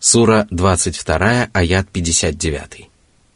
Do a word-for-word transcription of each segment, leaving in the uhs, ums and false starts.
Сура двадцать два, аят пятьдесят девять.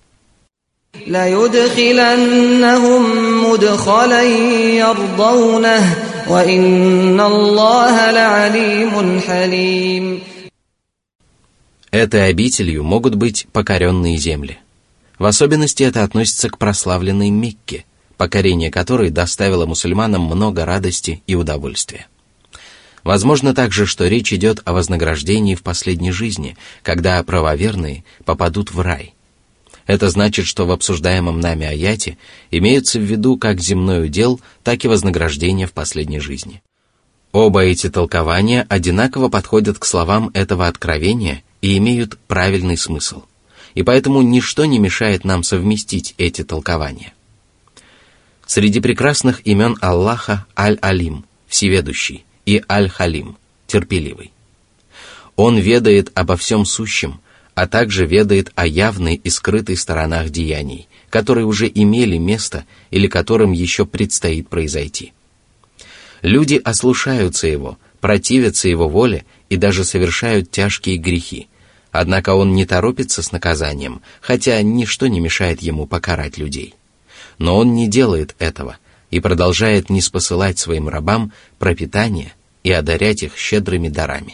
لَيُدْخِلَنَّهُمْ مُدْخَلًا يَرْضَوْنَهُ وَإِنَّ اللَّهَ لَعَلِيمٌ حَلِيمٌ. Этой обителью могут быть покоренные земли. В особенности это относится к прославленной Мекке, покорение которой доставило мусульманам много радости и удовольствия. Возможно также, что речь идет о вознаграждении в последней жизни, когда правоверные попадут в рай. Это значит, что в обсуждаемом нами аяте имеются в виду как земной удел, так и вознаграждение в последней жизни. Оба эти толкования одинаково подходят к словам этого откровения и имеют правильный смысл. И поэтому ничто не мешает нам совместить эти толкования. Среди прекрасных имен Аллаха Аль-Алим, всеведущий, и Аль-Халим, терпеливый. Он ведает обо всем сущем, а также ведает о явной и скрытой сторонах деяний, которые уже имели место или которым еще предстоит произойти. Люди ослушаются его, противятся его воле и даже совершают тяжкие грехи, однако он не торопится с наказанием, хотя ничто не мешает ему покарать людей. Но он не делает этого и продолжает ниспосылать своим рабам пропитание и одарять их щедрыми дарами.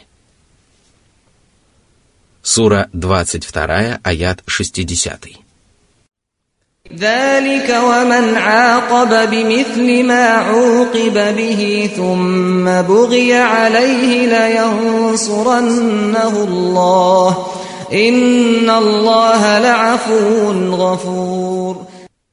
Сура двадцать два, аят шестьдесят. ذَلِكَ وَمَنْ عَاقَبَ بِمِثْلِ مَا عُوقِبَ بِهِ ثُمَّ بُغِيَ عَلَيْهِ لَيَنصُرَنَّهُ اللَّهُ إِنَّ اللَّهَ لَعَفُوٌّ غَفُورٌ.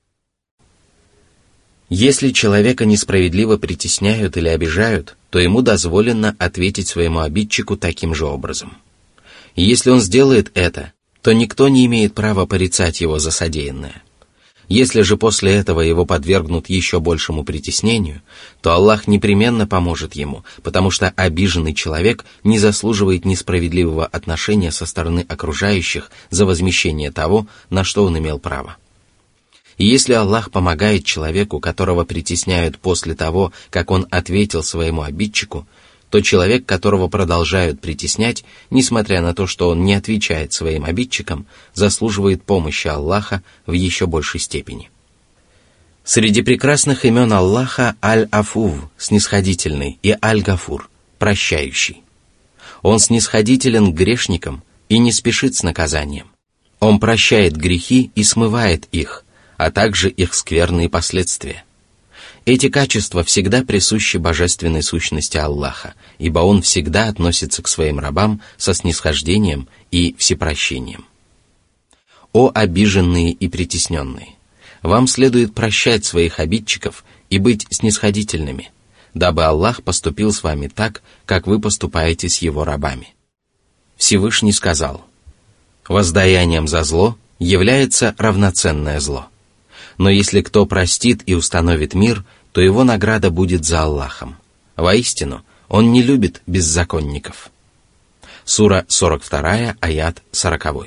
Если человека несправедливо притесняют или обижают, то ему дозволено ответить своему обидчику таким же образом. И если он сделает это, то никто не имеет права порицать его за содеянное. Если же после этого его подвергнут еще большему притеснению, то Аллах непременно поможет ему, потому что обиженный человек не заслуживает несправедливого отношения со стороны окружающих за возмещение того, на что он имел право. И если Аллах помогает человеку, которого притесняют после того, как он ответил своему обидчику, то человек, которого продолжают притеснять, несмотря на то, что он не отвечает своим обидчикам, заслуживает помощи Аллаха в еще большей степени. Среди прекрасных имен Аллаха Аль-Афув, снисходительный, и Аль-Гафур, прощающий. Он снисходителен к грешникам и не спешит с наказанием. Он прощает грехи и смывает их, а также их скверные последствия. Эти качества всегда присущи божественной сущности Аллаха, ибо Он всегда относится к своим рабам со снисхождением и всепрощением. О обиженные и притесненные! Вам следует прощать своих обидчиков и быть снисходительными, дабы Аллах поступил с вами так, как вы поступаете с Его рабами. Всевышний сказал: «Воздаянием за зло является равноценное зло. Но если кто простит и установит мир, то его награда будет за Аллахом. Воистину, Он не любит беззаконников». Сура сорок два, аят сорок.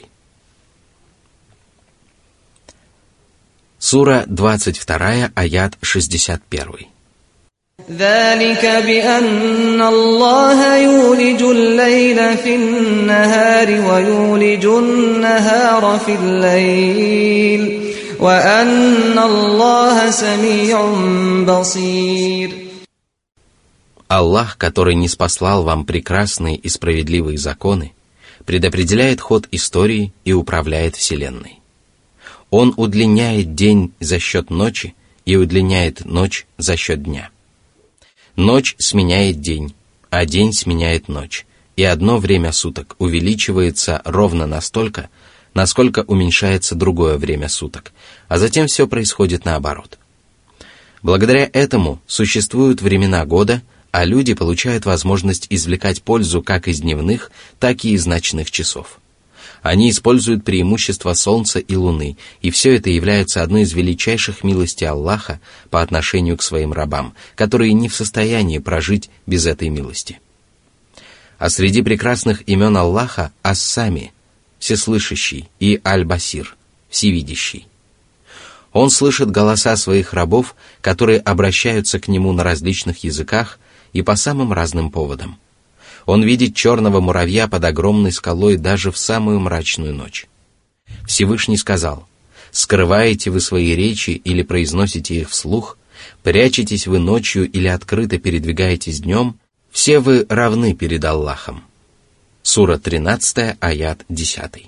Сура двадцать два, аят шестьдесят один. ذَلِكَ بِأَنَّ اللَّهَ يُولِجُ اللَّيْلَ فِي النَّهَارِ وَيُولِجُ النَّهَارَ فِي اللَّيْلِ وَأَنَّ اللَّهَ سَمِيعٌ بَصِيرٌ. Аллах, который ниспослал вам прекрасные и справедливые законы, предопределяет ход истории и управляет вселенной. Он удлиняет день за счет ночи и удлиняет ночь за счет дня. Ночь сменяет день, а день сменяет ночь, и одно время суток увеличивается ровно настолько, насколько уменьшается другое время суток, а затем все происходит наоборот. Благодаря этому существуют времена года, а люди получают возможность извлекать пользу как из дневных, так и из ночных часов. Они используют преимущества Солнца и Луны, и все это является одной из величайших милостей Аллаха по отношению к своим рабам, которые не в состоянии прожить без этой милости. А среди прекрасных имен Аллаха Ас-Сами, всеслышащий, и Аль-Басир, всевидящий. Он слышит голоса своих рабов, которые обращаются к Нему на различных языках и по самым разным поводам. Он видит черного муравья под огромной скалой даже в самую мрачную ночь. Всевышний сказал: скрываете вы свои речи или произносите их вслух, прячетесь вы ночью или открыто передвигаетесь днем, все вы равны перед Аллахом. Сура тринадцатая, аят десятый.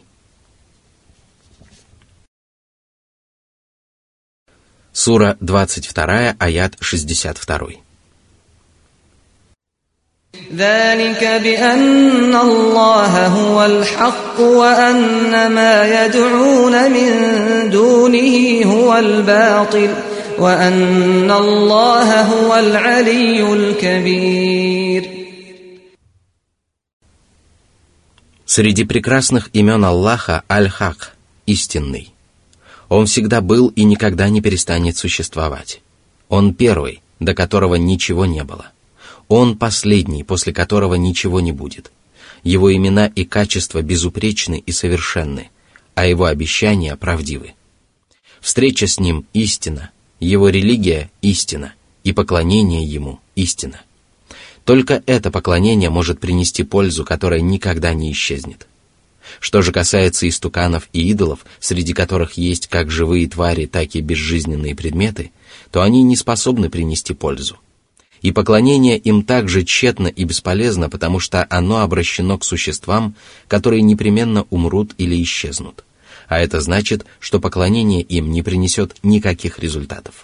Сура двадцать вторая, аят шестьдесят два. ذلك بأن الله هو الحق وأن ما يدعون من دونه هو الباطل وأن الله هو العلي الكبير. Среди прекрасных имен Аллаха Аль-Хак – истинный. Он всегда был и никогда не перестанет существовать. Он первый, до которого ничего не было. Он последний, после которого ничего не будет. Его имена и качества безупречны и совершенны, а его обещания правдивы. Встреча с ним – истина, его религия – истина, и поклонение ему – истина. Только это поклонение может принести пользу, которая никогда не исчезнет. Что же касается истуканов и идолов, среди которых есть как живые твари, так и безжизненные предметы, то они не способны принести пользу. И поклонение им также тщетно и бесполезно, потому что оно обращено к существам, которые непременно умрут или исчезнут. А это значит, что поклонение им не принесет никаких результатов.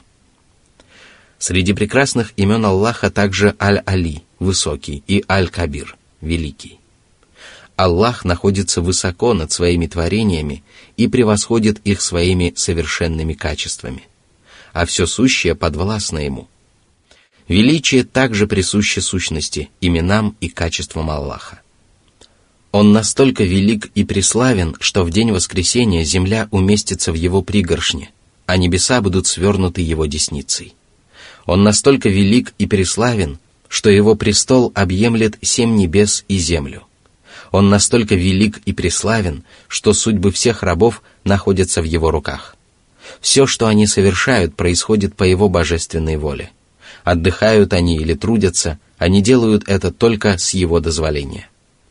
Среди прекрасных имен Аллаха также Аль-Али, высокий, и Аль-Кабир, великий. Аллах находится высоко над своими творениями и превосходит их своими совершенными качествами, а все сущее подвластно Ему. Величие также присуще сущности, именам и качествам Аллаха. Он настолько велик и преславен, что в день воскресения земля уместится в Его пригоршне, а небеса будут свернуты Его десницей. Он настолько велик и преславен, что Его престол объемлет семь небес и землю. Он настолько велик и преславен, что судьбы всех рабов находятся в Его руках. Все, что они совершают, происходит по Его божественной воле. Отдыхают они или трудятся, они делают это только с Его дозволения.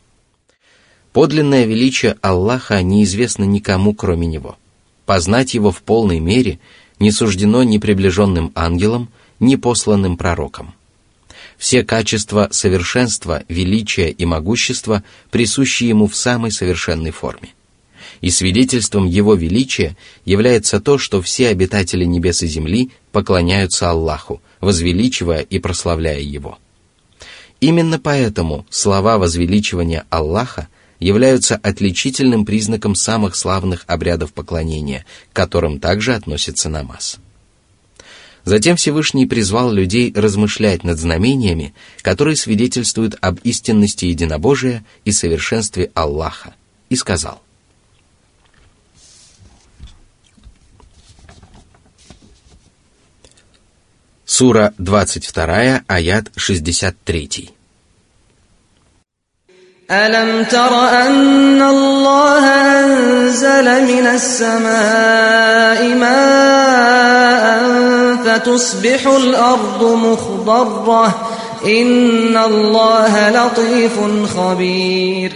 Подлинное величие Аллаха неизвестно никому, кроме Него. Познать Его в полной мере не суждено ни приближенным ангелам, ни посланным пророкам. Все качества совершенства, величия и могущества присущи Ему в самой совершенной форме. И свидетельством Его величия является то, что все обитатели небес и земли поклоняются Аллаху, возвеличивая и прославляя Его. Именно поэтому слова возвеличивания Аллаха являются отличительным признаком самых славных обрядов поклонения, к которым также относится намаз. Затем Всевышний призвал людей размышлять над знамениями, которые свидетельствуют об истинности единобожия и совершенстве Аллаха, и сказал: Сура двадцать вторая, аят шестьдесят три. ألم تر أن الله أنزل من السماء ماء فتصبح الأرض مخضرة إن الله لطيف خبير.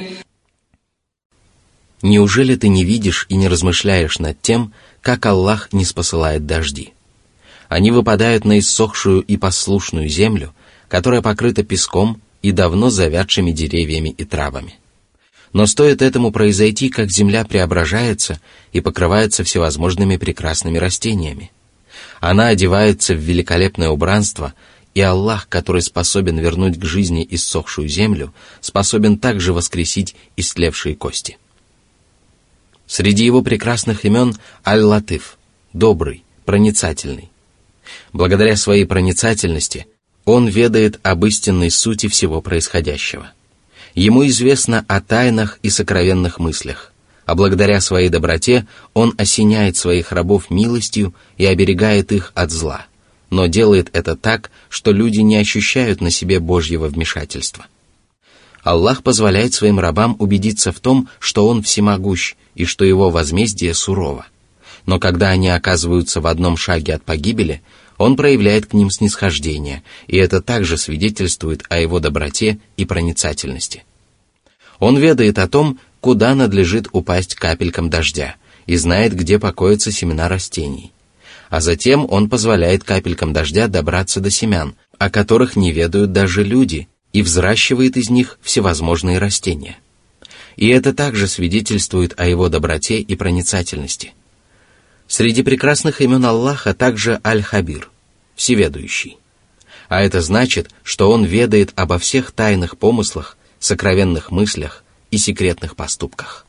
Неужели ты не видишь и не размышляешь над тем, как Аллах ниспосылает дожди? Они выпадают на иссохшую и послушную землю, которая покрыта песком и давно завядшими деревьями и травами. Но стоит этому произойти, как земля преображается и покрывается всевозможными прекрасными растениями. Она одевается в великолепное убранство, и Аллах, который способен вернуть к жизни иссохшую землю, способен также воскресить истлевшие кости. Среди Его прекрасных имен Аль-Латиф, добрый, проницательный. Благодаря своей проницательности Он ведает об истинной сути всего происходящего. Ему известно о тайнах и сокровенных мыслях, а благодаря своей доброте Он осеняет своих рабов милостью и оберегает их от зла, но делает это так, что люди не ощущают на себе Божьего вмешательства. Аллах позволяет своим рабам убедиться в том, что Он всемогущ и что Его возмездие сурово. Но когда они оказываются в одном шаге от погибели, Он проявляет к ним снисхождение, и это также свидетельствует о его доброте и проницательности. Он ведает о том, куда надлежит упасть капелькам дождя, и знает, где покоятся семена растений. А затем он позволяет капелькам дождя добраться до семян, о которых не ведают даже люди, и взращивает из них всевозможные растения. И это также свидетельствует о его доброте и проницательности. Среди прекрасных имен Аллаха также Аль-Хабир, всеведущий. А это значит, что он ведает обо всех тайных помыслах, сокровенных мыслях и секретных поступках.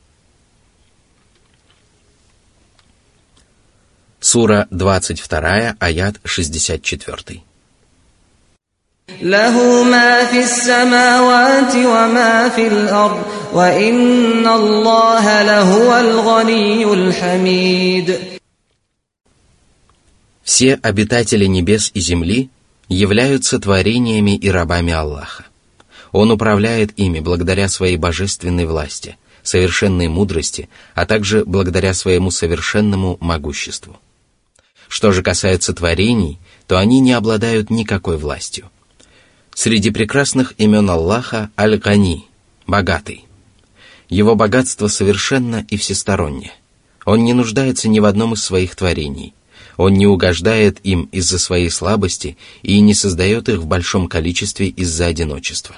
Сура двадцать два, аят шестьдесят четыре. «Лаху ма фис самавати ва ма фил ард, ва инна Аллаха лахуал ганиюл хамид». Все обитатели небес и земли являются творениями и рабами Аллаха. Он управляет ими благодаря своей божественной власти, совершенной мудрости, а также благодаря своему совершенному могуществу. Что же касается творений, то они не обладают никакой властью. Среди прекрасных имен Аллаха Аль-Гани, богатый. Его богатство совершенно и всестороннее. Он не нуждается ни в одном из своих творений. Он не угождает им из-за своей слабости и не создает их в большом количестве из-за одиночества.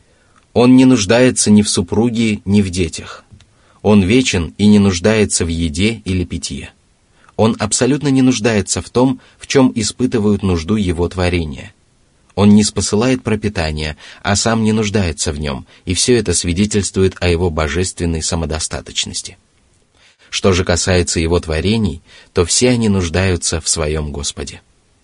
Он не нуждается ни в супруге, ни в детях. Он вечен и не нуждается в еде или питье. Он абсолютно не нуждается в том, в чем испытывают нужду его творения. Он не спосылает пропитание, а сам не нуждается в нем, и все это свидетельствует о его божественной самодостаточности. Что же касается его творений, то все они нуждаются в своем Господе.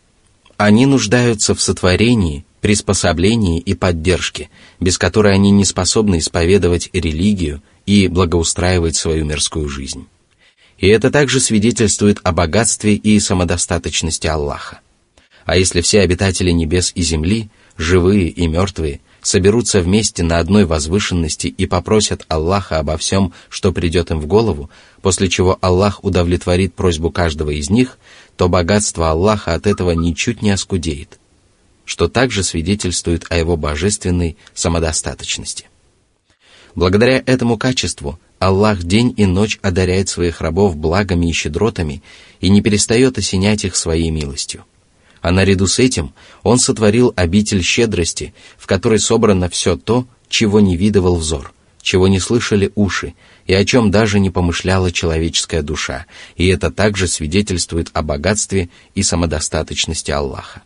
Они нуждаются в сотворении, приспособлении и поддержке, без которой они не способны исповедовать религию и благоустраивать свою мирскую жизнь. И это также свидетельствует о богатстве и самодостаточности Аллаха. А если все обитатели небес и земли, живые и мертвые, соберутся вместе на одной возвышенности и попросят Аллаха обо всем, что придет им в голову, после чего Аллах удовлетворит просьбу каждого из них, то богатство Аллаха от этого ничуть не оскудеет, что также свидетельствует о его божественной самодостаточности. Благодаря этому качеству Аллах день и ночь одаряет своих рабов благами и щедротами и не перестает осенять их своей милостью. А наряду с этим Он сотворил обитель щедрости, в которой собрано все то, чего не видывал взор, чего не слышали уши, и о чем даже не помышляла человеческая душа, и это также свидетельствует о богатстве и самодостаточности Аллаха.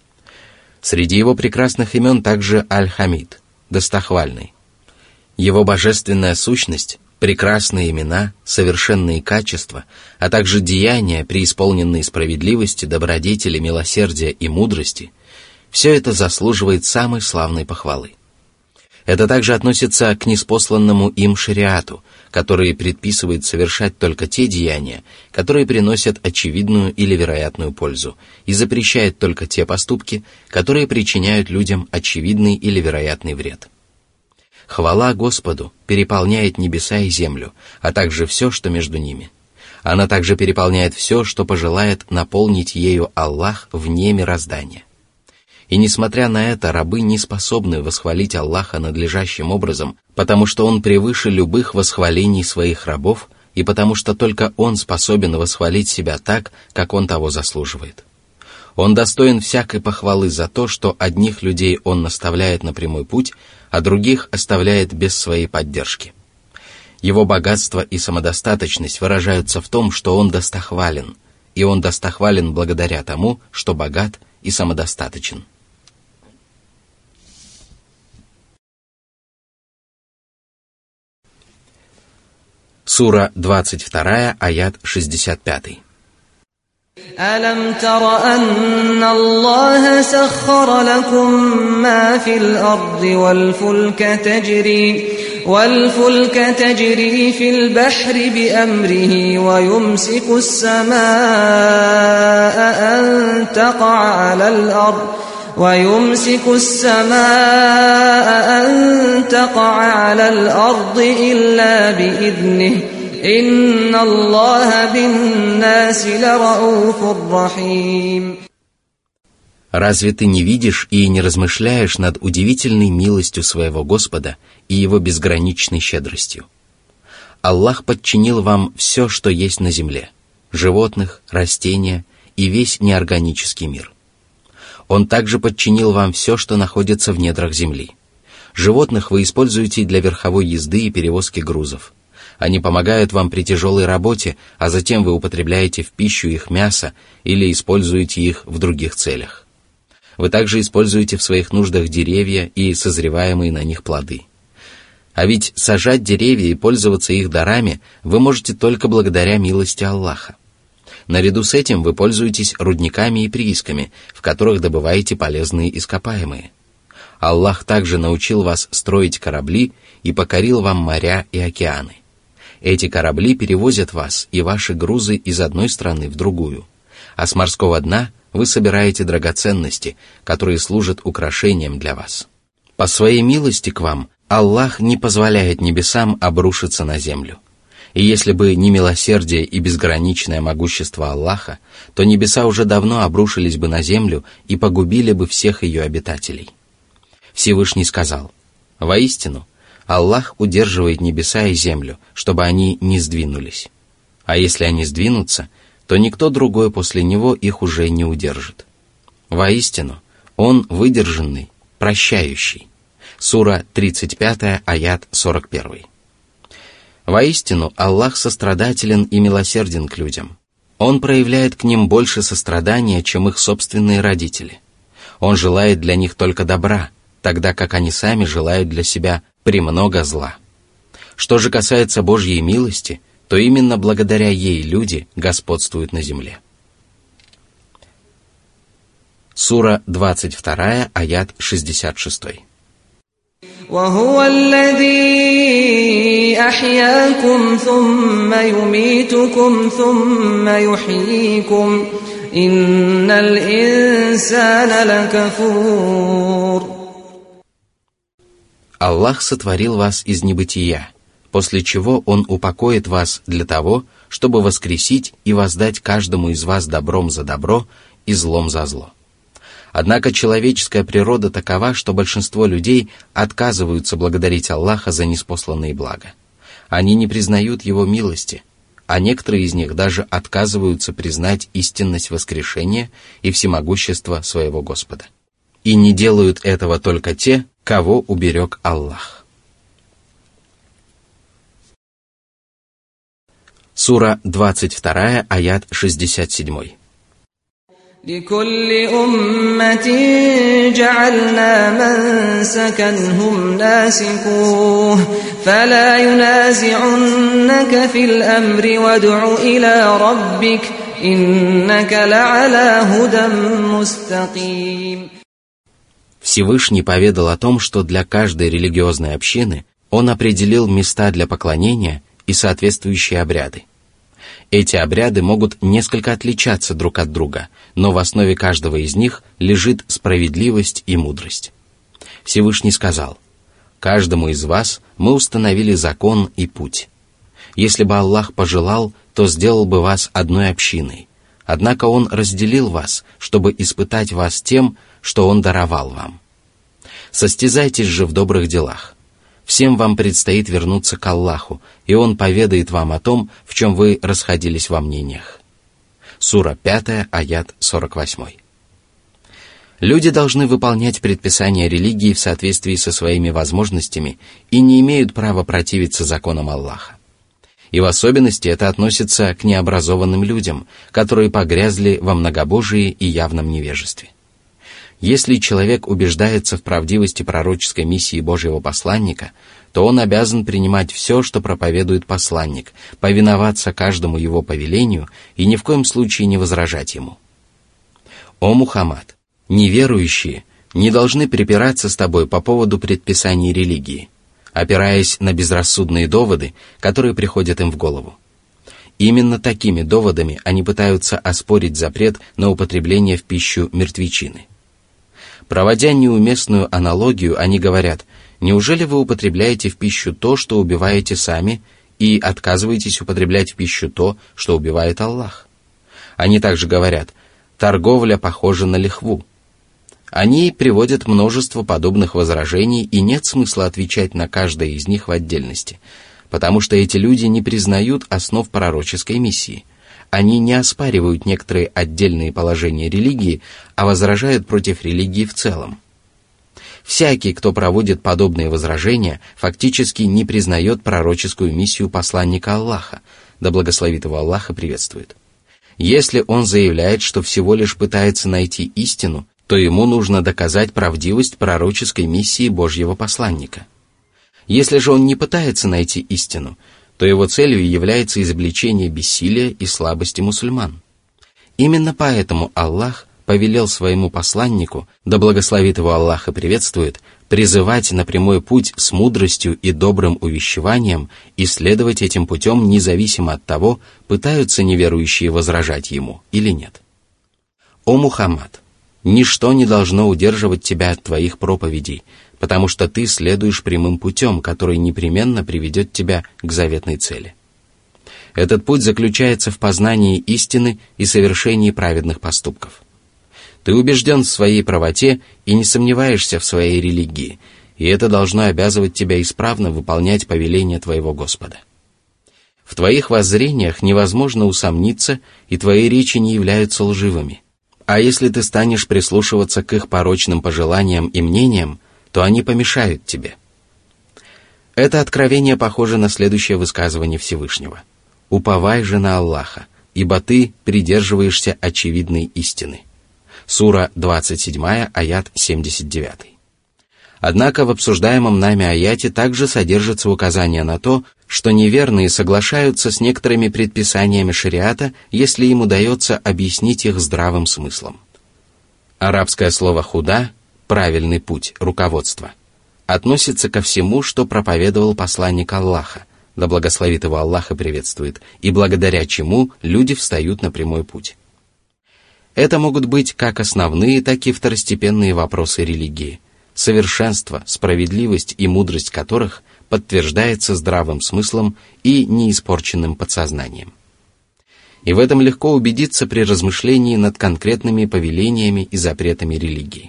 Среди его прекрасных имен также Аль-Хамид, достохвальный. Его божественная сущность, прекрасные имена, совершенные качества, а также деяния, преисполненные справедливости, добродетели, милосердия и мудрости, все это заслуживает самой славной похвалы. Это также относится к ниспосланному им шариату, который предписывает совершать только те деяния, которые приносят очевидную или вероятную пользу, и запрещает только те поступки, которые причиняют людям очевидный или вероятный вред. Хвала Господу переполняет небеса и землю, а также все, что между ними. Она также переполняет все, что пожелает наполнить ею Аллах вне мироздания. И несмотря на это, рабы не способны восхвалить Аллаха надлежащим образом, потому что Он превыше любых восхвалений своих рабов, и потому что только Он способен восхвалить себя так, как Он того заслуживает. Он достоин всякой похвалы за то, что одних людей Он наставляет на прямой путь, а других оставляет без своей поддержки. Его богатство и самодостаточность выражаются в том, что Он достохвален, и Он достохвален благодаря тому, что богат и самодостаточен. Сура двадцать два, аят шестьдесят пять. ألم تر أن الله سخر لكم ما في الأرض والفلك تجري والفلك تجري في البحر بأمره ويمسك السماء أن تقع على الأرض ويمسك السماء أن تقع على الأرض إلا بإذنه إن الله بالناس لرؤوف رحيم. Разве ты не видишь и не размышляешь над удивительной милостью своего Господа и Его безграничной щедростью? Аллах подчинил вам все, что есть на земле – животных, растения и весь неорганический мир. Он также подчинил вам все, что находится в недрах земли. Животных вы используете для верховой езды и перевозки грузов. Они помогают вам при тяжелой работе, а затем вы употребляете в пищу их мясо или используете их в других целях. Вы также используете в своих нуждах деревья и созреваемые на них плоды. А ведь сажать деревья и пользоваться их дарами вы можете только благодаря милости Аллаха. Наряду с этим вы пользуетесь рудниками и приисками, в которых добываете полезные ископаемые. Аллах также научил вас строить корабли и покорил вам моря и океаны. Эти корабли перевозят вас и ваши грузы из одной страны в другую, а с морского дна вы собираете драгоценности, которые служат украшением для вас. По своей милости к вам Аллах не позволяет небесам обрушиться на землю. И если бы не милосердие и безграничное могущество Аллаха, то небеса уже давно обрушились бы на землю и погубили бы всех ее обитателей. Всевышний сказал: «Воистину, Аллах удерживает небеса и землю, чтобы они не сдвинулись. А если они сдвинутся, то никто другой после него их уже не удержит. Воистину, Он выдержанный, прощающий». Сура тридцать пять, аят сорок один. Воистину, Аллах сострадателен и милосерден к людям. Он проявляет к ним больше сострадания, чем их собственные родители. Он желает для них только добра, тогда как они сами желают для себя премного зла. Что же касается Божьей милости, то именно благодаря ей люди господствуют на земле. Сура двадцать два, аят шестьдесят шесть. وهو الذي أحياكم ثم يميتكم ثم يحييكم إن الإنسان لكفور. Аллах сотворил вас из небытия, после чего Он упокоит вас для того, чтобы воскресить и воздать каждому из вас добром за добро и злом за зло. Однако человеческая природа такова, что большинство людей отказываются благодарить Аллаха за ниспосланные блага. Они не признают Его милости, а некоторые из них даже отказываются признать истинность воскрешения и всемогущества своего Господа. И не делают этого только те, кого уберег Аллах. Сура двадцать два, аят шестьдесят семь. لكل أمة جعلنا منسكا هم ناسكوه فلا ينازعنك في الأمر وادع إلى ربك إنك لعلى هدى مستقيم. Всевышний поведал о том, что для каждой религиозной общины Он определил места для поклонения и соответствующие обряды. Эти обряды могут несколько отличаться друг от друга, но в основе каждого из них лежит справедливость и мудрость. Всевышний сказал: «Каждому из вас мы установили закон и путь. Если бы Аллах пожелал, то сделал бы вас одной общиной. Однако Он разделил вас, чтобы испытать вас тем, что Он даровал вам. Состязайтесь же в добрых делах. Всем вам предстоит вернуться к Аллаху, и Он поведает вам о том, в чем вы расходились во мнениях». Сура пять, аят сорок восемь. Люди должны выполнять предписания религии в соответствии со своими возможностями и не имеют права противиться законам Аллаха. И в особенности это относится к необразованным людям, которые погрязли во многобожии и явном невежестве. Если человек убеждается в правдивости пророческой миссии Божьего посланника, то он обязан принимать все, что проповедует посланник, повиноваться каждому его повелению и ни в коем случае не возражать ему. «О Мухаммад, неверующие не должны припираться с тобой по поводу предписаний религии, опираясь на безрассудные доводы, которые приходят им в голову. Именно такими доводами они пытаются оспорить запрет на употребление в пищу мертвечины. Проводя неуместную аналогию, они говорят: неужели вы употребляете в пищу то, что убиваете сами, и отказываетесь употреблять в пищу то, что убивает Аллах? Они также говорят: торговля похожа на лихву. Они приводят множество подобных возражений, и нет смысла отвечать на каждое из них в отдельности, потому что эти люди не признают основ пророческой миссии. Они не оспаривают некоторые отдельные положения религии, а возражают против религии в целом. Всякий, кто проводит подобные возражения, фактически не признает пророческую миссию посланника Аллаха, да благословит его Аллах и приветствует. Если он заявляет, что всего лишь пытается найти истину, то ему нужно доказать правдивость пророческой миссии Божьего посланника. Если же он не пытается найти истину, то его целью является изобличение бессилия и слабости мусульман. Именно поэтому Аллах повелел своему посланнику, да благословит его Аллах и приветствует, призывать на прямой путь с мудростью и добрым увещеванием и следовать этим путем независимо от того, пытаются неверующие возражать ему или нет. О Мухаммад! Ничто не должно удерживать тебя от твоих проповедей, потому что ты следуешь прямым путем, который непременно приведет тебя к заветной цели. Этот путь заключается в познании истины и совершении праведных поступков. Ты убежден в своей правоте и не сомневаешься в своей религии, и это должно обязывать тебя исправно выполнять повеления твоего Господа. В твоих воззрениях невозможно усомниться, и твои речи не являются лживыми. А если ты станешь прислушиваться к их порочным пожеланиям и мнениям, то они помешают тебе. Это откровение похоже на следующее высказывание Всевышнего. «Уповай же на Аллаха, ибо ты придерживаешься очевидной истины». Сура двадцать семь, аят семьдесят девять. Однако в обсуждаемом нами аяте также содержится указание на то, что неверные соглашаются с некоторыми предписаниями шариата, если им удается объяснить их здравым смыслом. Арабское слово «худа» — правильный путь, руководство — относится ко всему, что проповедовал посланник Аллаха, да благословит его Аллах и приветствует, и благодаря чему люди встают на прямой путь. Это могут быть как основные, так и второстепенные вопросы религии, совершенство, справедливость и мудрость которых подтверждается здравым смыслом и неиспорченным подсознанием. И в этом легко убедиться при размышлении над конкретными повелениями и запретами религии.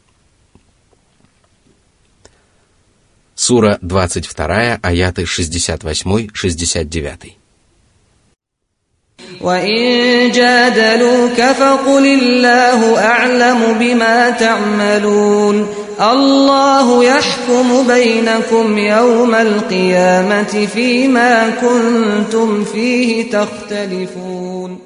Сура двадцать два, аяты шестьдесят восемь шестьдесят девять. وَإِن جَادَلُوكَ فَقُلِ اللَّهُ أَعْلَمُ بِمَا تَعْمَلُونَ اللَّهُ يَحْكُمُ بَيْنَكُمْ يَوْمَ الْقِيَامَةِ فِيمَا كُنتُمْ فِيهِ تَخْتَلِفُونَ.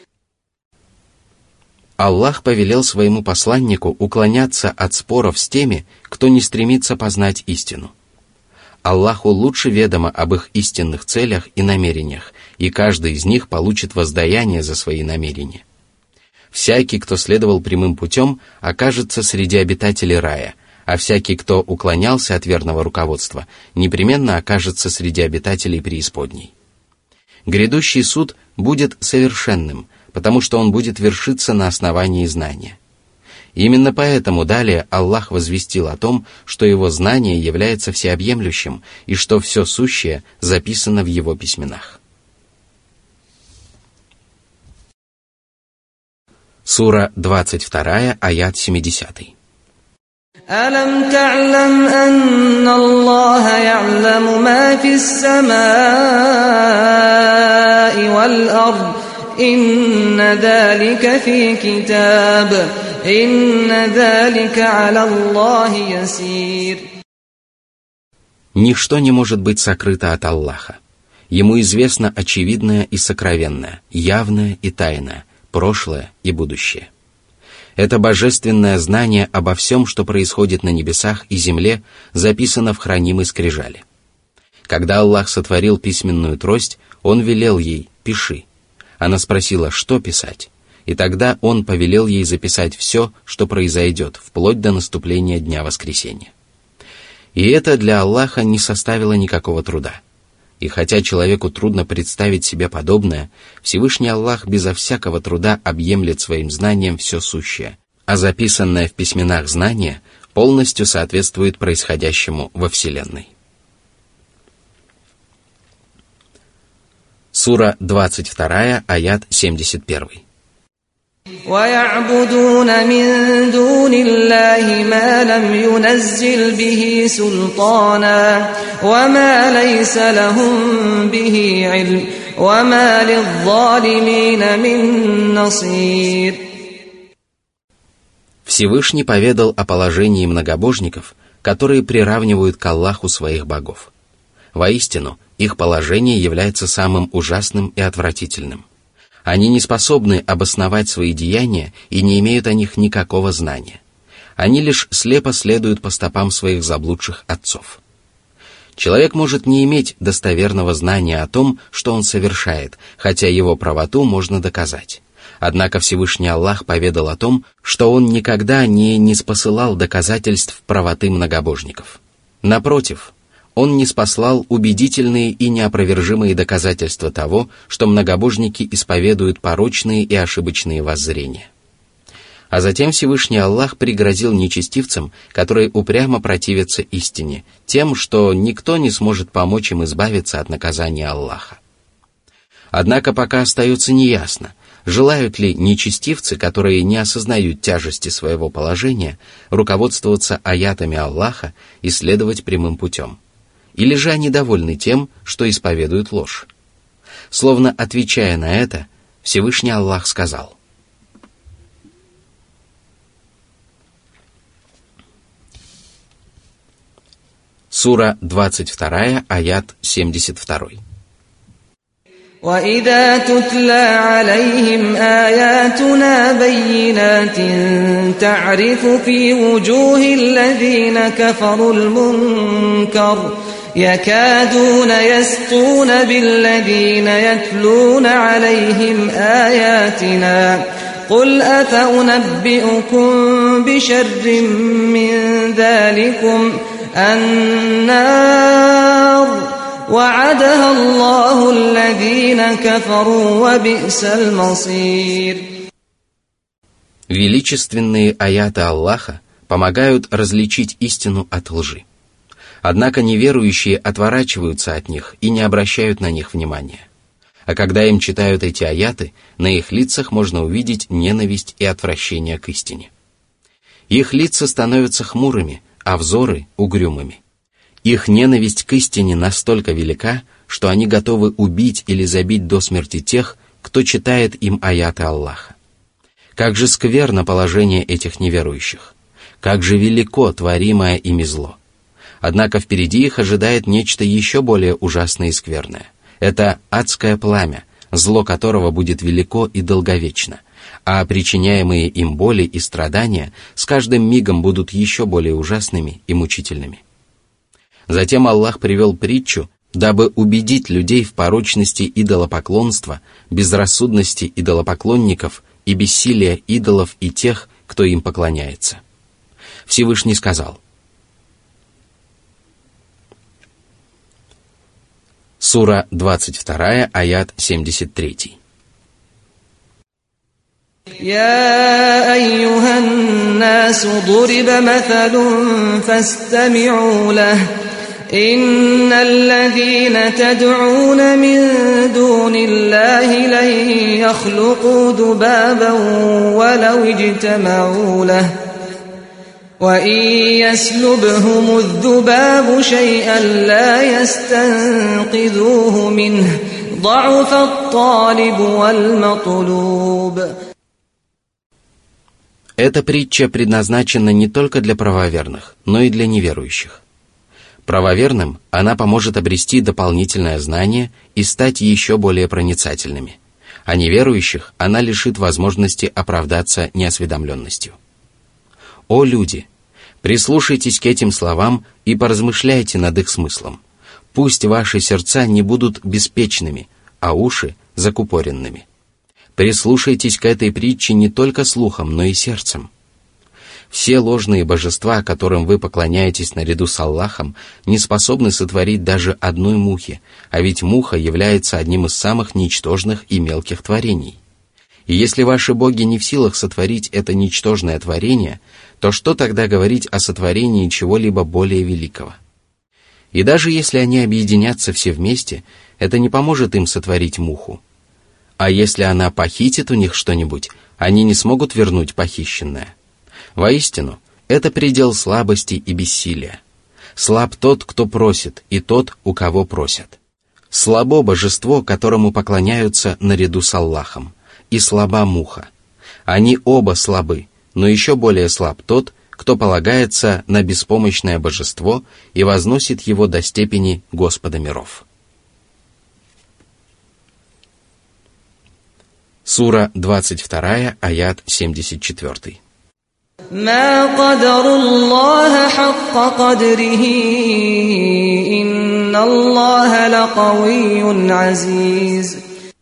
Аллах повелел своему посланнику уклоняться от споров с теми, кто не стремится познать истину. Аллаху лучше ведомо об их истинных целях и намерениях, и каждый из них получит воздаяние за свои намерения. Всякий, кто следовал прямым путем, окажется среди обитателей рая, а всякий, кто уклонялся от верного руководства, непременно окажется среди обитателей преисподней. Грядущий суд будет совершенным, потому что он будет вершиться на основании знания. Именно поэтому далее Аллах возвестил о том, что его знание является всеобъемлющим и что все сущее записано в его письменах. Сура двадцать два, аят семьдесят. أَلَمْ تَعْلَمْ أَنَّ اللَّهَ يَعْلَمُ مَا فِي السَّمَاءِ وَالْأَرْضِ إِنَّ ذَلِكَ فِي كِتَابٍ إِنَّ ذَلِكَ عَلَى اللَّهِ يَسِيرٌ. Ничто не может быть сокрыто от Аллаха. Ему известно очевидное и сокровенное, явное и тайное, прошлое и будущее. Это божественное знание обо всем, что происходит на небесах и земле, записано в хранимой скрижали. Когда Аллах сотворил письменную трость, Он велел ей «пиши». Она спросила, что писать, и тогда Он повелел ей записать все, что произойдет, вплоть до наступления Дня Воскресения. И это для Аллаха не составило никакого труда. И хотя человеку трудно представить себе подобное, Всевышний Аллах безо всякого труда объемлет своим знанием все сущее, а записанное в письменах знание полностью соответствует происходящему во Вселенной. Сура двадцать два, аят семьдесят один. ويعبدون من دون الله ما لم ينزل به سلطانا وما ليس لهم به علم وما للظالمين من نصير. Всевышний поведал о положении многобожников, которые приравнивают к Аллаху своих богов. Воистину, их положение является самым ужасным и отвратительным. Они не способны обосновать свои деяния и не имеют о них никакого знания. Они лишь слепо следуют по стопам своих заблудших отцов. Человек может не иметь достоверного знания о том, что он совершает, хотя его правоту можно доказать. Однако Всевышний Аллах поведал о том, что Он никогда не ниспосылал доказательств правоты многобожников. Напротив, Он ниспослал убедительные и неопровержимые доказательства того, что многобожники исповедуют порочные и ошибочные воззрения. А затем Всевышний Аллах пригрозил нечестивцам, которые упрямо противятся истине, тем, что никто не сможет помочь им избавиться от наказания Аллаха. Однако пока остается неясно, желают ли нечестивцы, которые не осознают тяжести своего положения, руководствоваться аятами Аллаха и следовать прямым путем. Или же они довольны тем, что исповедуют ложь? Словно отвечая на это, Всевышний Аллах сказал: Сура двадцать два, аят семьдесят два. وَإِذَا تُتْلَى عَلَيْهِمْ آيَاتُنَا بَيِّنَاتٍ تَعْرِفُ فِي وُجُوهِ الَّذِينَ كَفَرُوا الْمُنكَرَ يَكَادُونَ يَسْطُونَ بِالَّذِينَ يَتْلُونَ عَلَيْهِمْ آيَاتِنَا قُلْ أَفَأُنَبِّئُكُم بِشَرٍّ مِّن ذَلِكُمْ النَّارُ وَعَدَهَا اللَّهُ الَّذِينَ كَفَرُوا وَبِئْسَ الْمَصِيرُ. Величественные аяты Аллаха помогают различить истину от лжи. Однако неверующие отворачиваются от них и не обращают на них внимания. А когда им читают эти аяты, на их лицах можно увидеть ненависть и отвращение к истине. Их лица становятся хмурыми, а взоры — угрюмыми. Их ненависть к истине настолько велика, что они готовы убить или забить до смерти тех, кто читает им аяты Аллаха. Как же скверно положение этих неверующих! Как же велико творимое ими зло! Однако впереди их ожидает нечто еще более ужасное и скверное. Это адское пламя, зло которого будет велико и долговечно, а причиняемые им боли и страдания с каждым мигом будут еще более ужасными и мучительными. Затем Аллах привел притчу, дабы убедить людей в порочности идолопоклонства, безрассудности идолопоклонников и бессилия идолов и тех, кто им поклоняется. Всевышний сказал: Сура двадцать два, аят семьдесят три. يَا أَيُّهَا النَّاسُ ضُرِبَ مَثَلٌ فَاسْتَمِعُوا لَهُ إِنَّ الَّذِينَ تَدْعُونَ مِن دُونِ اللَّهِ لَن يَخْلُقُوا ذُبَابًا وَلَوِ اجْتَمَعُوا لَهُ وَإِن يَسْلُبْهُمُ الذُّبَابُ شَيْئًا لَّا يَسْتَنقِذُوهُ مِنْهُ ضَعُفَ الطَّالِبُ وَالْمَطْلُوبُ. Эта притча предназначена не только для правоверных, но и для неверующих. Правоверным она поможет обрести дополнительное знание и стать еще более проницательными, а неверующих она лишит возможности оправдаться неосведомленностью. О люди! Прислушайтесь к этим словам и поразмышляйте над их смыслом. Пусть ваши сердца не будут беспечными, а уши — закупоренными. Прислушайтесь к этой притче не только слухом, но и сердцем. Все ложные божества, которым вы поклоняетесь наряду с Аллахом, не способны сотворить даже одной мухи, а ведь муха является одним из самых ничтожных и мелких творений. И если ваши боги не в силах сотворить это ничтожное творение, то что тогда говорить о сотворении чего-либо более великого? И даже если они объединятся все вместе, это не поможет им сотворить муху. А если она похитит у них что-нибудь, Они не смогут вернуть похищенное. Воистину, это предел слабости и бессилия. Слаб тот, кто просит, и тот, у кого просят. Слабо божество, которому поклоняются наряду с Аллахом, и слаба муха. Они оба слабы, но еще более слаб тот, кто полагается на беспомощное божество и возносит его до степени Господа миров. Сура двадцать два, аят семьдесят четыре. ما قدروا الله حق قدره إن الله لقوي عزيز.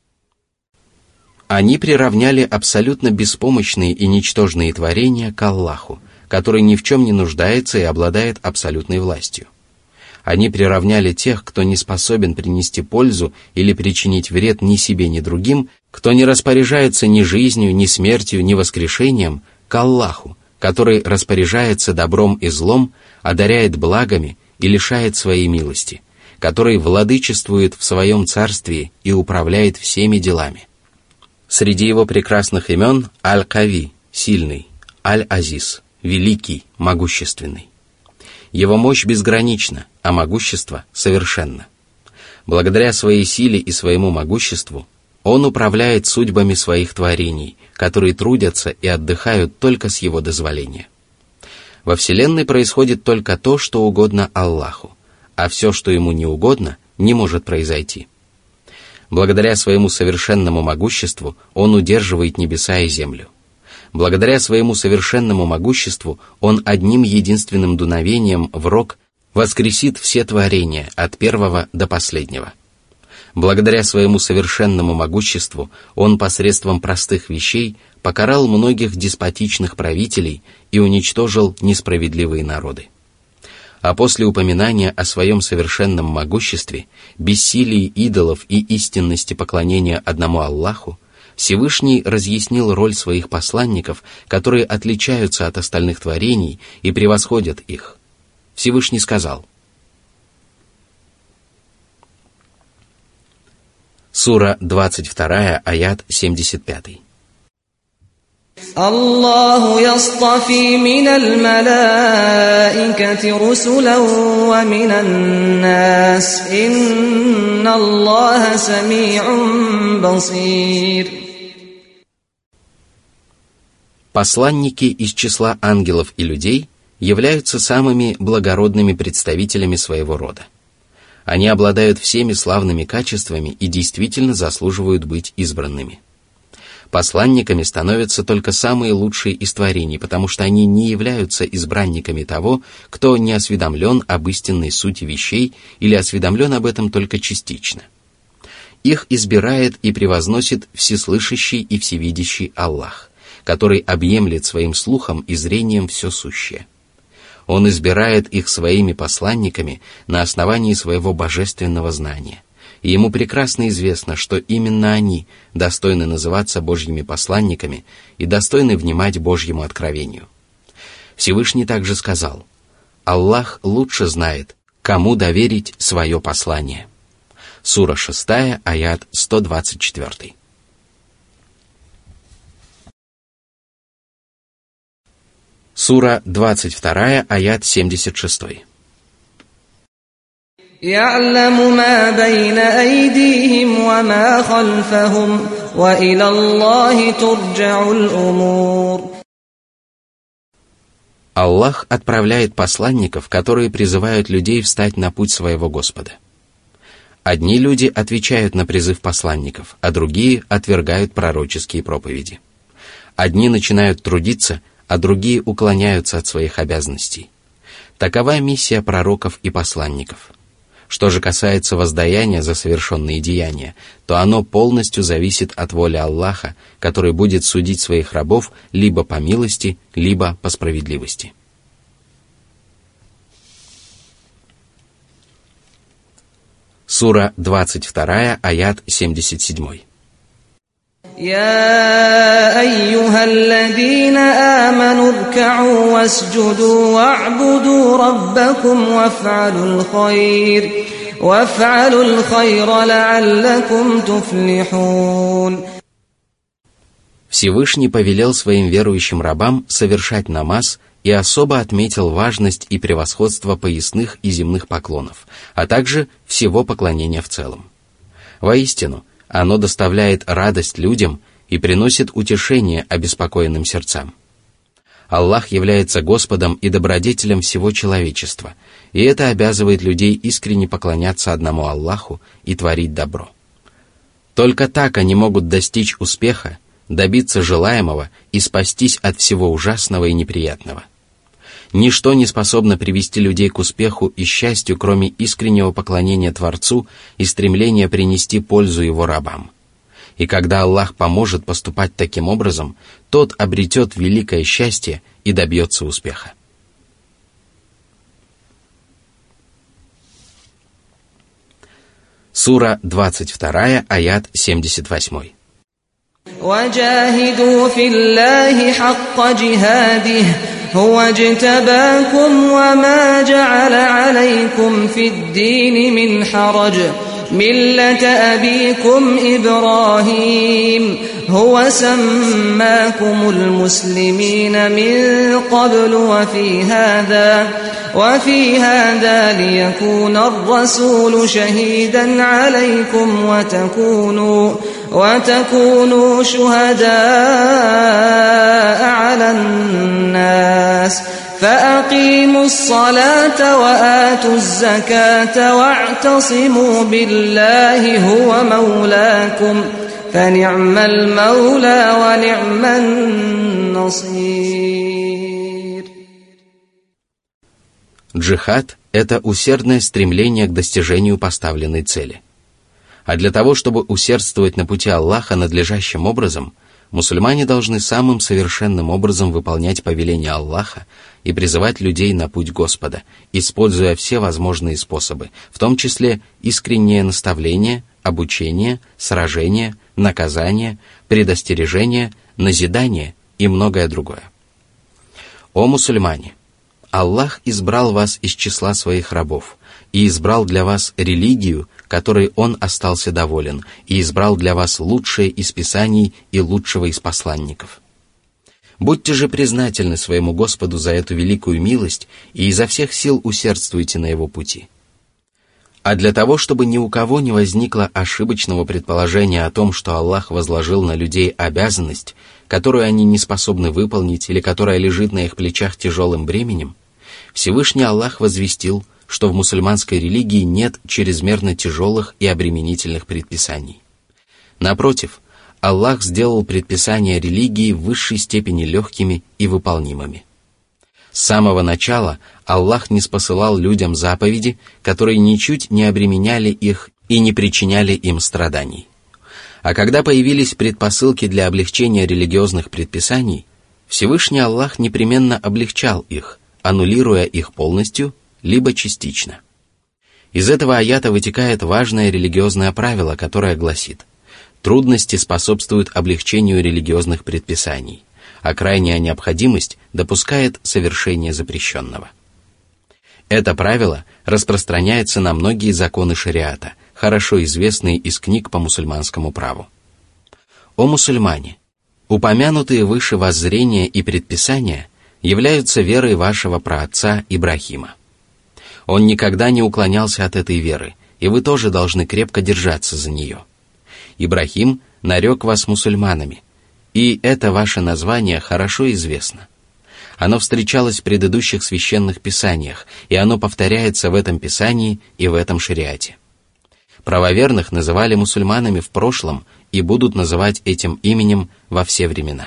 Они приравняли абсолютно беспомощные и ничтожные творения к Аллаху, который ни в чем не нуждается и обладает абсолютной властью. Они приравняли тех, кто не способен принести пользу или причинить вред ни себе, ни другим, кто не распоряжается ни жизнью, ни смертью, ни воскрешением, к Аллаху, который распоряжается добром и злом, одаряет благами и лишает своей милости, который владычествует в своем царстве и управляет всеми делами. Среди его прекрасных имен Аль-Кави – сильный, Аль-Азиз – великий, могущественный. Его мощь безгранична, а могущество совершенно. Благодаря своей силе и своему могуществу он управляет судьбами своих творений, которые трудятся и отдыхают только с его дозволения. Во Вселенной происходит только то, что угодно Аллаху, а все, что ему не угодно, не может произойти. Благодаря своему совершенному могуществу он удерживает небеса и землю. Благодаря своему совершенному могуществу он одним единственным дуновением в рог воскресит все творения от первого до последнего. Благодаря своему совершенному могуществу он посредством простых вещей покарал многих деспотичных правителей и уничтожил несправедливые народы. А после упоминания о своем совершенном могуществе, бессилии идолов и истинности поклонения одному Аллаху, Всевышний разъяснил роль своих посланников, которые отличаются от остальных творений и превосходят их. Всевышний сказал. Сура двадцать два, аят семьдесят пять. Аллаху ястафи миналь малаикати русулян ва минан нас, инна Аллаха сами'ун басир. Посланники из числа ангелов и людей являются самыми благородными представителями своего рода. Они обладают всеми славными качествами и действительно заслуживают быть избранными. Посланниками становятся только самые лучшие из творений, потому что они не являются избранниками того, кто не осведомлен об истинной сути вещей или осведомлен об этом только частично. Их избирает и превозносит всеслышащий и всевидящий Аллах, который объемлет своим слухом и зрением все сущее. Он избирает их своими посланниками на основании своего божественного знания. И ему прекрасно известно, что именно они достойны называться Божьими посланниками и достойны внимать Божьему откровению. Всевышний также сказал: «Аллах лучше знает, кому доверить свое послание». Сура шестая, аят сто двадцать четыре. Сура двадцать два, аят семьдесят шесть. يعلم ما بين أيديهم وما خلفهم وإلى الله ترجع الأمور. Аллах отправляет посланников, которые призывают людей встать на путь своего Господа. Одни люди отвечают на призыв посланников, а другие отвергают пророческие проповеди. Одни начинают трудиться, а другие уклоняются от своих обязанностей. Такова миссия пророков и посланников. Что же касается воздаяния за совершенные деяния, то оно полностью зависит от воли Аллаха, который будет судить своих рабов либо по милости, либо по справедливости. Сура двадцать два, аят семьдесят семь. يا أيها الذين آمنوا اركعوا واسجدوا واعبدوا ربكم وافعلوا الخير وافعلوا الخير لعلكم تفلحون. Всевышний повелел своим верующим рабам совершать намаз и особо отметил важность и превосходство поясных и земных поклонов, а также всего поклонения в целом. Воистину, оно доставляет радость людям и приносит утешение обеспокоенным сердцам. Аллах является Господом и добродетелем всего человечества, и это обязывает людей искренне поклоняться одному Аллаху и творить добро. Только так они могут достичь успеха, добиться желаемого и спастись от всего ужасного и неприятного. Ничто не способно привести людей к успеху и счастью, кроме искреннего поклонения Творцу и стремления принести пользу Его рабам. И когда Аллах поможет поступать таким образом, тот обретет великое счастье и добьется успеха. Сура двадцать два, аят семьдесят восемь. وَجَاهِدُوا فِي اللَّهِ حَقَّ جِهَادِهِ هُوَ اجْتَبَاكُمْ وَمَا جَعَلَ عَلَيْكُمْ فِي الدِّينِ مِنْ حَرَجٍ مِلَّةَ أَبِيكُمْ إِبْرَاهِيمَ هُوَ سَمَّاكُمُ الْمُسْلِمِينَ مِنْ قَبْلُ وَفِي هَذَا وفي هذا ليكون الرسول شهيدا عليكم وتكونوا وتكونوا شهداء على الناس فأقيموا الصلاة وآتوا الزكاة واعتصموا بالله هو مولاكم فنعم المولى ونعم النصير. Джихад – это усердное стремление к достижению поставленной цели. А для того, чтобы усердствовать на пути Аллаха надлежащим образом, мусульмане должны самым совершенным образом выполнять повеления Аллаха и призывать людей на путь Господа, используя все возможные способы, в том числе искреннее наставление, обучение, сражение, наказание, предостережение, назидание и многое другое. О мусульмане! Аллах избрал вас из числа своих рабов и избрал для вас религию, которой Он остался доволен, и избрал для вас лучшее из писаний и лучшего из посланников. Будьте же признательны своему Господу за эту великую милость и изо всех сил усердствуйте на Его пути. А для того, чтобы ни у кого не возникло ошибочного предположения о том, что Аллах возложил на людей обязанность, которую они не способны выполнить или которая лежит на их плечах тяжелым бременем, Всевышний Аллах возвестил, что в мусульманской религии нет чрезмерно тяжелых и обременительных предписаний. Напротив, Аллах сделал предписания религии в высшей степени легкими и выполнимыми. С самого начала Аллах ниспосылал людям заповеди, которые ничуть не обременяли их и не причиняли им страданий. А когда появились предпосылки для облегчения религиозных предписаний, Всевышний Аллах непременно облегчал их, аннулируя их полностью, либо частично. Из этого аята вытекает важное религиозное правило, которое гласит: трудности способствуют облегчению религиозных предписаний, а крайняя необходимость допускает совершение запрещенного. Это правило распространяется на многие законы шариата, хорошо известные из книг по мусульманскому праву. О мусульмане! Упомянутые выше воззрения и предписания являются верой вашего праотца Ибрахима. Он никогда не уклонялся от этой веры, и вы тоже должны крепко держаться за нее. Ибрахим нарек вас мусульманами, и это ваше название хорошо известно. Оно встречалось в предыдущих священных писаниях, и оно повторяется в этом писании и в этом шариате. Правоверных называли мусульманами в прошлом и будут называть этим именем во все времена.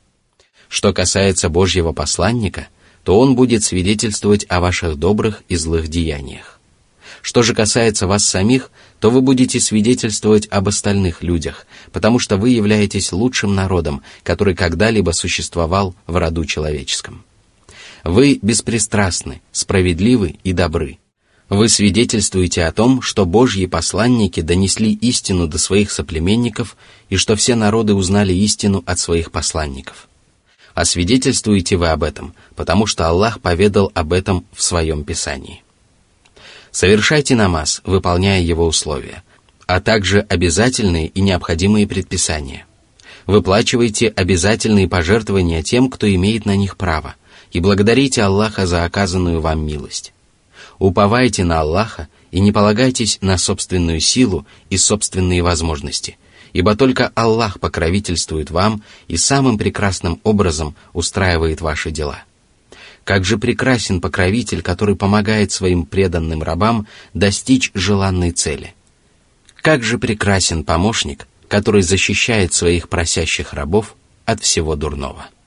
Что касается Божьего посланника, то он будет свидетельствовать о ваших добрых и злых деяниях. Что же касается вас самих, то вы будете свидетельствовать об остальных людях, потому что вы являетесь лучшим народом, который когда-либо существовал в роду человеческом. Вы беспристрастны, справедливы и добры. Вы свидетельствуете о том, что Божьи посланники донесли истину до своих соплеменников и что все народы узнали истину от своих посланников. А свидетельствуете вы об этом, потому что Аллах поведал об этом в своем Писании. Совершайте намаз, выполняя его условия, а также обязательные и необходимые предписания. Выплачивайте обязательные пожертвования тем, кто имеет на них право, и благодарите Аллаха за оказанную вам милость. Уповайте на Аллаха и не полагайтесь на собственную силу и собственные возможности, ибо только Аллах покровительствует вам и самым прекрасным образом устраивает ваши дела. Как же прекрасен покровитель, который помогает своим преданным рабам достичь желанной цели. Как же прекрасен помощник, который защищает своих просящих рабов от всего дурного.